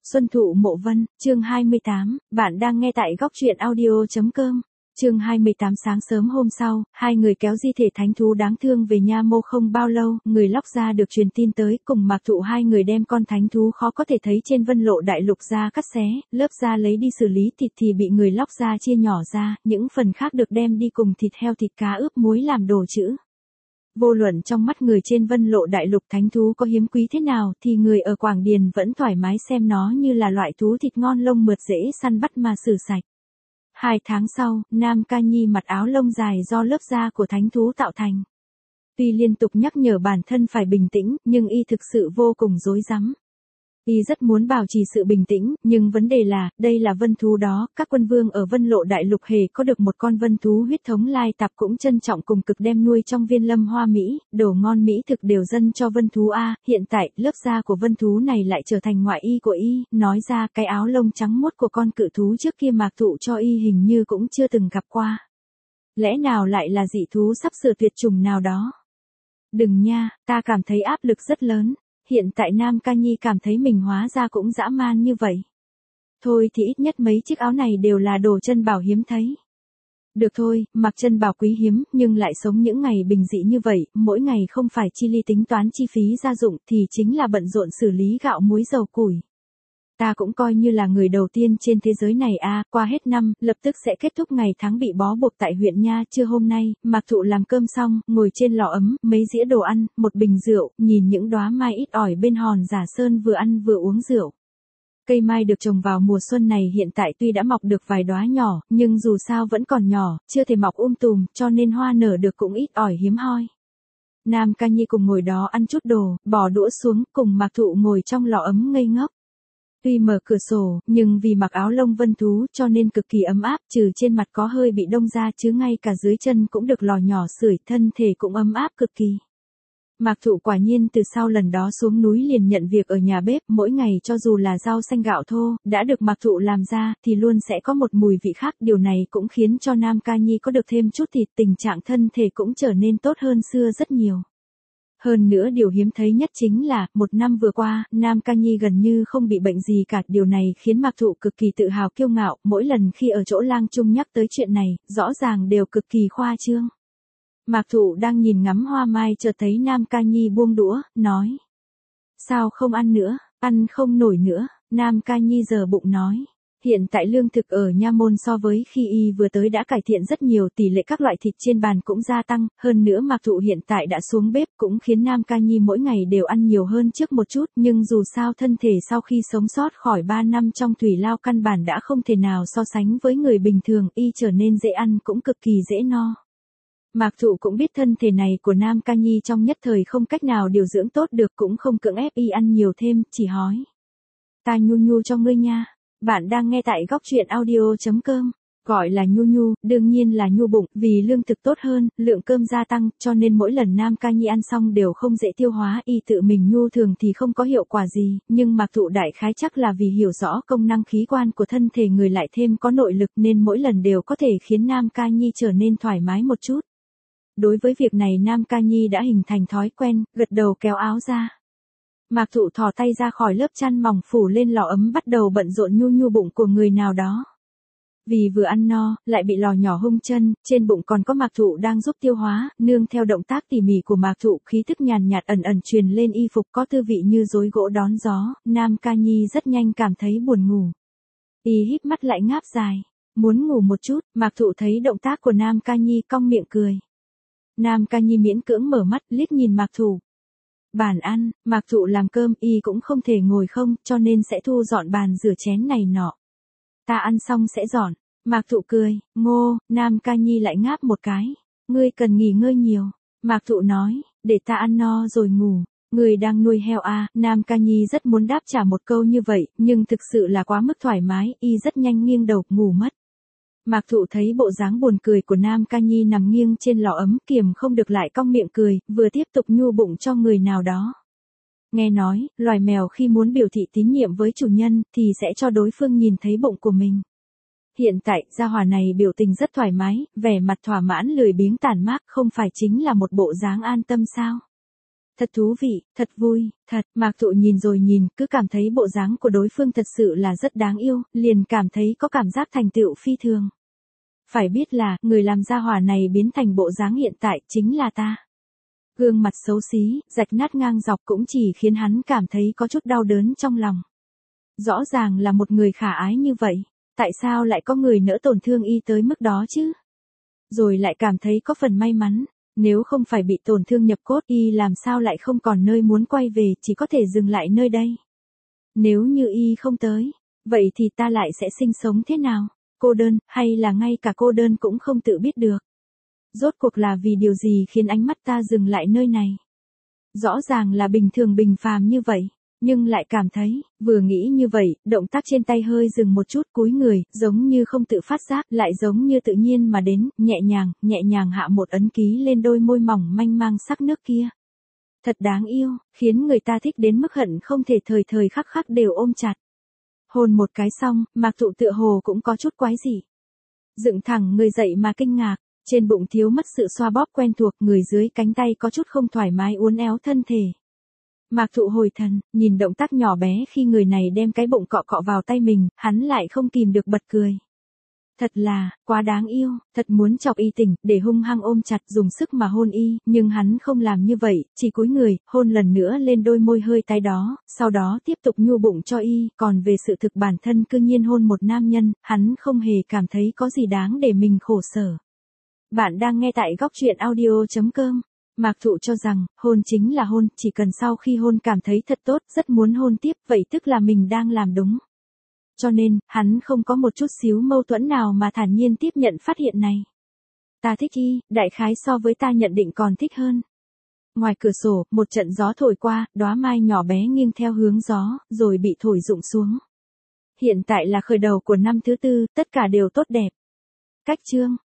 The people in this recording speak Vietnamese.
Xuân Thụ Mộ Vân, chương 28, bạn đang nghe tại góc truyện audio.com. Chương 28 sáng sớm hôm sau, hai người kéo di thể thánh thú đáng thương về Nha Mô không bao lâu, người Lóc Gia được truyền tin tới, cùng Mạc Thụ hai người đem con thánh thú khó có thể thấy trên Vân Lộ Đại Lục ra cắt xé, lớp da lấy đi xử lý thịt thì bị người Lóc Gia chia nhỏ ra, những phần khác được đem đi cùng thịt heo thịt cá ướp muối làm đồ chữ. Vô luận trong mắt người trên Vân Lộ Đại Lục thánh thú có hiếm quý thế nào thì người ở Quảng Điền vẫn thoải mái xem nó như là loại thú thịt ngon lông mượt dễ săn bắt mà xử sạch. 2 tháng sau, Nam Ca Nhi mặc áo lông dài do lớp da của thánh thú tạo thành. Tuy liên tục nhắc nhở bản thân phải bình tĩnh, nhưng y thực sự vô cùng rối rắm. Y rất muốn bảo trì sự bình tĩnh, nhưng vấn đề là, đây là vân thú đó, các quân vương ở Vân Lộ Đại Lục hề có được một con vân thú huyết thống lai tạp cũng trân trọng cùng cực đem nuôi trong viên lâm hoa Mỹ, đồ ngon Mỹ thực đều dâng cho vân thú A, hiện tại, lớp da của vân thú này lại trở thành ngoại y của y, nói ra cái áo lông trắng muốt của con cự thú trước kia Mạc Thụ cho y hình như cũng chưa từng gặp qua. Lẽ nào lại là dị thú sắp sửa tuyệt chủng nào đó? Đừng nha, ta cảm thấy áp lực rất lớn. Hiện tại Nam Ca Nhi cảm thấy mình hóa ra cũng dã man như vậy. Thôi thì ít nhất mấy chiếc áo này đều là đồ chân bảo hiếm thấy. Được thôi, mặc chân bảo quý hiếm, nhưng lại sống những ngày bình dị như vậy, mỗi ngày không phải chi ly tính toán chi phí gia dụng thì chính là bận rộn xử lý gạo muối dầu củi. Ta cũng coi như là người đầu tiên trên thế giới này a, qua hết năm, lập tức sẽ kết thúc ngày tháng bị bó buộc tại huyện Nha. Trưa hôm nay, Mạc Thụ làm cơm xong, ngồi trên lò ấm, mấy dĩa đồ ăn, một bình rượu, nhìn những đóa mai ít ỏi bên hòn Giả Sơn vừa ăn vừa uống rượu. Cây mai được trồng vào mùa xuân này hiện tại tuy đã mọc được vài đóa nhỏ, nhưng dù sao vẫn còn nhỏ, chưa thể mọc tùm, cho nên hoa nở được cũng ít ỏi hiếm hoi. Nam Ca Nhi cùng ngồi đó ăn chút đồ, bỏ đũa xuống, cùng Mạc Thụ ngồi trong lò ấm ngây ngốc. Tuy mở cửa sổ, nhưng vì mặc áo lông vân thú cho nên cực kỳ ấm áp, trừ trên mặt có hơi bị đông ra chứ ngay cả dưới chân cũng được lò nhỏ sưởi, thân thể cũng ấm áp cực kỳ. Mạc Thụ quả nhiên từ sau lần đó xuống núi liền nhận việc ở nhà bếp, mỗi ngày cho dù là rau xanh gạo thô, đã được Mạc Thụ làm ra, thì luôn sẽ có một mùi vị khác, điều này cũng khiến cho Nam Ca Nhi có được thêm chút thịt, tình trạng thân thể cũng trở nên tốt hơn xưa rất nhiều. Hơn nữa điều hiếm thấy nhất chính là, một năm vừa qua, Nam Ca Nhi gần như không bị bệnh gì cả, điều này khiến Mạc Thụ cực kỳ tự hào kiêu ngạo, mỗi lần khi ở chỗ Lang Trung nhắc tới chuyện này, rõ ràng đều cực kỳ khoa trương. Mạc Thụ đang nhìn ngắm hoa mai chợt thấy Nam Ca Nhi buông đũa, nói. Sao không ăn nữa, ăn không nổi nữa, Nam Ca Nhi giờ bụng nói. Hiện tại lương thực ở Nha Môn so với khi y vừa tới đã cải thiện rất nhiều, tỷ lệ các loại thịt trên bàn cũng gia tăng, hơn nữa Mạc Thụ hiện tại đã xuống bếp cũng khiến Nam Ca Nhi mỗi ngày đều ăn nhiều hơn trước một chút, nhưng dù sao thân thể sau khi sống sót khỏi 3 năm trong thủy lao căn bản đã không thể nào so sánh với người bình thường, y trở nên dễ ăn cũng cực kỳ dễ no. Mạc Thụ cũng biết thân thể này của Nam Ca Nhi trong nhất thời không cách nào điều dưỡng tốt được, cũng không cưỡng ép y ăn nhiều thêm, chỉ hỏi. Ta nhu nhu cho ngươi nha. Bạn đang nghe tại góc truyện audio.com. Gọi là nhu nhu, đương nhiên là nhu bụng, vì lương thực tốt hơn, lượng cơm gia tăng, cho nên mỗi lần Nam Ca Nhi ăn xong đều không dễ tiêu hóa, y tự mình nhu thường thì không có hiệu quả gì, nhưng Mạc Thụ đại khái chắc là vì hiểu rõ công năng khí quan của thân thể người lại thêm có nội lực nên mỗi lần đều có thể khiến Nam Ca Nhi trở nên thoải mái một chút. Đối với việc này Nam Ca Nhi đã hình thành thói quen, gật đầu kéo áo ra. Mạc Thụ thò tay ra khỏi lớp chăn mỏng phủ lên lò ấm bắt đầu bận rộn nhu nhu bụng của người nào đó. Vì vừa ăn no, lại bị lò nhỏ hung chân, trên bụng còn có Mạc Thụ đang giúp tiêu hóa, nương theo động tác tỉ mỉ của Mạc Thụ, khí tức nhàn nhạt ẩn ẩn truyền lên y phục có tư vị như rối gỗ đón gió, Nam Ca Nhi rất nhanh cảm thấy buồn ngủ. Y híp mắt lại ngáp dài, muốn ngủ một chút, Mạc Thụ thấy động tác của Nam Ca Nhi cong miệng cười. Nam Ca Nhi miễn cưỡng mở mắt, liếc nhìn Mạc Thụ. Bàn ăn, Mạc Thụ làm cơm y cũng không thể ngồi không, cho nên sẽ thu dọn bàn rửa chén này nọ. Ta ăn xong sẽ dọn. Mạc Thụ cười, ngô, Nam Ca Nhi lại ngáp một cái. Ngươi cần nghỉ ngơi nhiều. Mạc Thụ nói, để ta ăn no rồi ngủ. Ngươi đang nuôi heo à, Nam Ca Nhi rất muốn đáp trả một câu như vậy, nhưng thực sự là quá mức thoải mái, y rất nhanh nghiêng đầu, ngủ mất. Mạc Thụ thấy bộ dáng buồn cười của Nam Ca Nhi nằm nghiêng trên lò ấm kiềm không được lại cong miệng cười, vừa tiếp tục nhu bụng cho người nào đó. Nghe nói, loài mèo khi muốn biểu thị tín nhiệm với chủ nhân, thì sẽ cho đối phương nhìn thấy bụng của mình. Hiện tại, gia hỏa này biểu tình rất thoải mái, vẻ mặt thỏa mãn lười biếng tản mát, không phải chính là một bộ dáng an tâm sao? Thật thú vị, thật vui, thật. Mạc Thụ nhìn rồi nhìn, cứ cảm thấy bộ dáng của đối phương thật sự là rất đáng yêu, liền cảm thấy có cảm giác thành tựu phi thường. Phải biết là, người làm gia hỏa này biến thành bộ dáng hiện tại chính là ta. Gương mặt xấu xí, rạch nát ngang dọc cũng chỉ khiến hắn cảm thấy có chút đau đớn trong lòng. Rõ ràng là một người khả ái như vậy, tại sao lại có người nỡ tổn thương y tới mức đó chứ? Rồi lại cảm thấy có phần may mắn, nếu không phải bị tổn thương nhập cốt y làm sao lại không còn nơi muốn quay về, chỉ có thể dừng lại nơi đây. Nếu như y không tới, vậy thì ta lại sẽ sinh sống thế nào? Cô đơn, hay là ngay cả cô đơn cũng không tự biết được? Rốt cuộc là vì điều gì khiến ánh mắt ta dừng lại nơi này? Rõ ràng là bình thường bình phàm như vậy, nhưng lại cảm thấy, vừa nghĩ như vậy, động tác trên tay hơi dừng một chút, cúi người, giống như không tự phát giác, lại giống như tự nhiên mà đến, nhẹ nhàng hạ một ấn ký lên đôi môi mỏng manh mang sắc nước kia. Thật đáng yêu, khiến người ta thích đến mức hận không thể thời thời khắc khắc đều ôm chặt. Hôn một cái xong, Mạc Thụ tựa hồ cũng có chút quái dị. Dựng thẳng người dậy mà kinh ngạc, trên bụng thiếu mất sự xoa bóp quen thuộc, người dưới cánh tay có chút không thoải mái uốn éo thân thể. Mạc Thụ hồi thần, nhìn động tác nhỏ bé khi người này đem cái bụng cọ cọ vào tay mình, hắn lại không kìm được bật cười. Thật là, quá đáng yêu, thật muốn chọc y tỉnh, để hung hăng ôm chặt dùng sức mà hôn y, nhưng hắn không làm như vậy, chỉ cúi người, hôn lần nữa lên đôi môi hơi tái đó, sau đó tiếp tục nhu bụng cho y, còn về sự thực bản thân cư nhiên hôn một nam nhân, hắn không hề cảm thấy có gì đáng để mình khổ sở. Bạn đang nghe tại góc truyện audio.com. Mạc Thụ cho rằng, hôn chính là hôn, chỉ cần sau khi hôn cảm thấy thật tốt, rất muốn hôn tiếp, vậy tức là mình đang làm đúng. Cho nên, hắn không có một chút xíu mâu thuẫn nào mà thản nhiên tiếp nhận phát hiện này. Ta thích y, đại khái so với ta nhận định còn thích hơn. Ngoài cửa sổ, một trận gió thổi qua, đóa mai nhỏ bé nghiêng theo hướng gió, rồi bị thổi rụng xuống. Hiện tại là khởi đầu của năm thứ tư, tất cả đều tốt đẹp. Cách chương